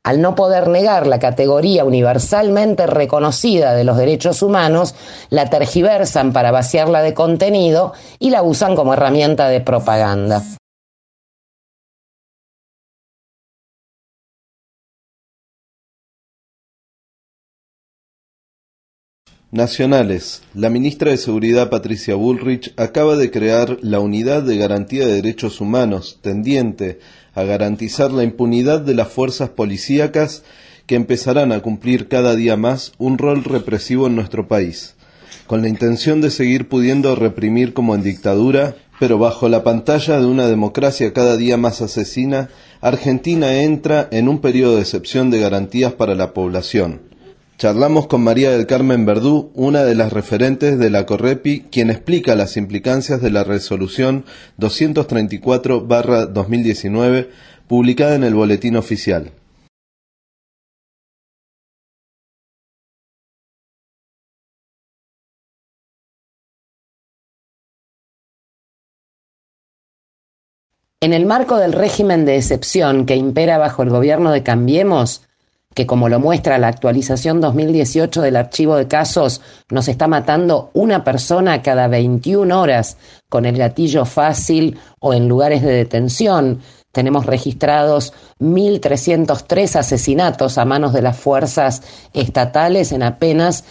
Al no poder negar la categoría universalmente reconocida de los derechos humanos, la tergiversan para vaciarla de contenido y la usan como herramienta de propaganda. Nacionales. La ministra de Seguridad Patricia Bullrich acaba de crear la Unidad de Garantía de Derechos Humanos, tendiente a garantizar la impunidad de las fuerzas policíacas que empezarán a cumplir cada día más un rol represivo en nuestro país, con la intención de seguir pudiendo reprimir como en dictadura, pero bajo la pantalla de una democracia cada día más asesina. Argentina entra en un periodo de excepción de garantías para la población. Charlamos con María del Carmen Verdú, una de las referentes de la Correpi, quien explica las implicancias de la resolución 234/2019, publicada en el Boletín Oficial. En el marco del régimen de excepción que impera bajo el gobierno de Cambiemos, que como lo muestra la actualización 2018 del archivo de casos, nos está matando una persona cada 21 horas con el gatillo fácil o en lugares de detención. Tenemos registrados 1.303 asesinatos a manos de las fuerzas estatales en apenas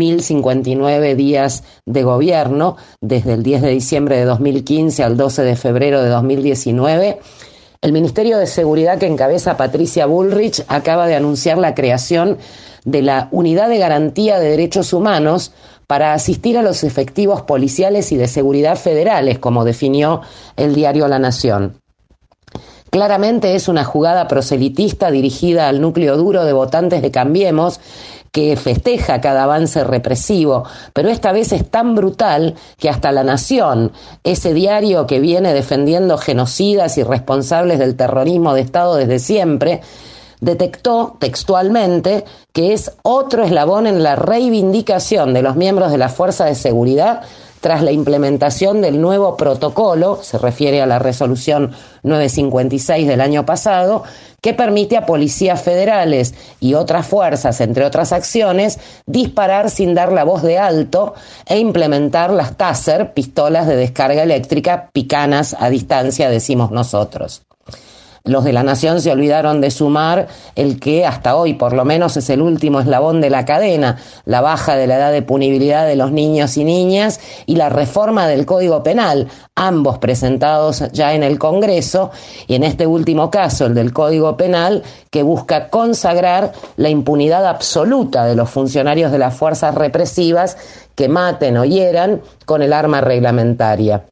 1.059 días de gobierno, desde el 10 de diciembre de 2015 al 12 de febrero de 2019. El Ministerio de Seguridad que encabeza Patricia Bullrich acaba de anunciar la creación de la Unidad de Garantía de Derechos Humanos para asistir a los efectivos policiales y de seguridad federales, como definió el diario La Nación. Claramente es una jugada proselitista dirigida al núcleo duro de votantes de Cambiemos, que festeja cada avance represivo, pero esta vez es tan brutal que hasta La Nación, ese diario que viene defendiendo genocidas y responsables del terrorismo de Estado desde siempre, detectó textualmente que es otro eslabón en la reivindicación de los miembros de la Fuerza de Seguridad tras la implementación del nuevo protocolo, se refiere a la resolución 956 del año pasado, que permite a policías federales y otras fuerzas, entre otras acciones, disparar sin dar la voz de alto e implementar las Taser, pistolas de descarga eléctrica picanas a distancia, decimos nosotros. Los de La Nación se olvidaron de sumar el que hasta hoy por lo menos es el último eslabón de la cadena, la baja de la edad de punibilidad de los niños y niñas y la reforma del Código Penal, ambos presentados ya en el Congreso, y en este último caso el del Código Penal, que busca consagrar la impunidad absoluta de los funcionarios de las fuerzas represivas que maten o hieran con el arma reglamentaria.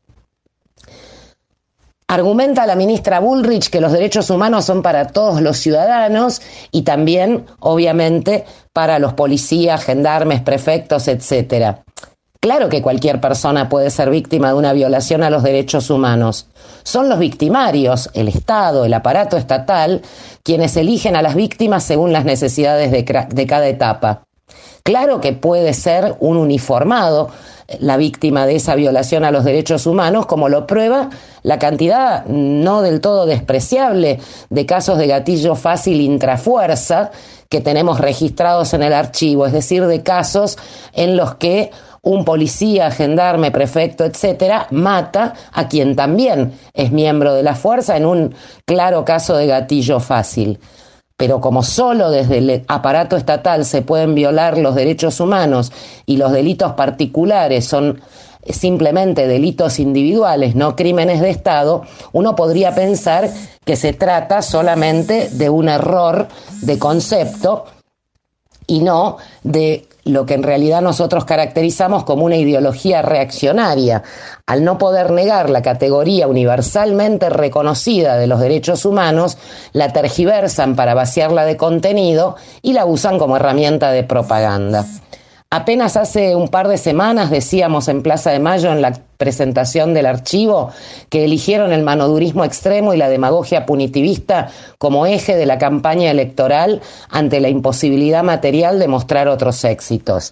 Argumenta la ministra Bullrich que los derechos humanos son para todos los ciudadanos y también, obviamente, para los policías, gendarmes, prefectos, etc. Claro que cualquier persona puede ser víctima de una violación a los derechos humanos. Son los victimarios, el Estado, el aparato estatal, quienes eligen a las víctimas según las necesidades de cada etapa. Claro que puede ser un uniformado la víctima de esa violación a los derechos humanos, como lo prueba la cantidad no del todo despreciable de casos de gatillo fácil intrafuerza que tenemos registrados en el archivo, es decir, de casos en los que un policía, gendarme, prefecto, etcétera, mata a quien también es miembro de la fuerza en un claro caso de gatillo fácil. Pero como solo desde el aparato estatal se pueden violar los derechos humanos y los delitos particulares son simplemente delitos individuales, no crímenes de Estado, uno podría pensar que se trata solamente de un error de concepto y no de lo que en realidad nosotros caracterizamos como una ideología reaccionaria. Al no poder negar la categoría universalmente reconocida de los derechos humanos, la tergiversan para vaciarla de contenido y la usan como herramienta de propaganda. Apenas hace un par de semanas decíamos en Plaza de Mayo en la presentación del archivo que eligieron el manodurismo extremo y la demagogia punitivista como eje de la campaña electoral ante la imposibilidad material de mostrar otros éxitos.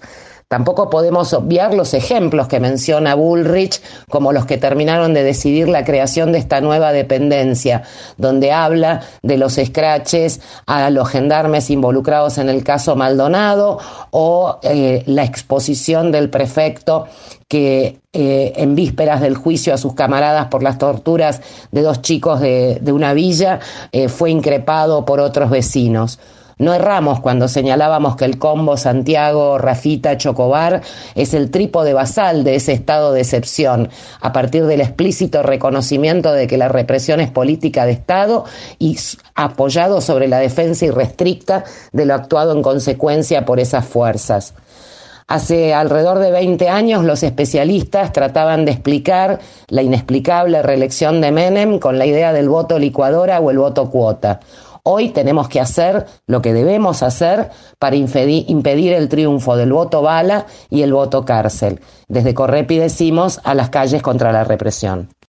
Tampoco podemos obviar los ejemplos que menciona Bullrich, como los que terminaron de decidir la creación de esta nueva dependencia, donde habla de los escraches a los gendarmes involucrados en el caso Maldonado, o la exposición del prefecto que en vísperas del juicio a sus camaradas por las torturas de 2 chicos de una villa fue increpado por otros vecinos. No erramos cuando señalábamos que el combo Santiago, Rafita, Chocobar es el trípode basal de ese estado de excepción, a partir del explícito reconocimiento de que la represión es política de Estado y apoyado sobre la defensa irrestricta de lo actuado en consecuencia por esas fuerzas. Hace alrededor de 20 años los especialistas trataban de explicar la inexplicable reelección de Menem con la idea del voto licuadora o el voto cuota. Hoy tenemos que hacer lo que debemos hacer para impedir el triunfo del voto bala y el voto cárcel. Desde Correpi decimos: a las calles contra la represión.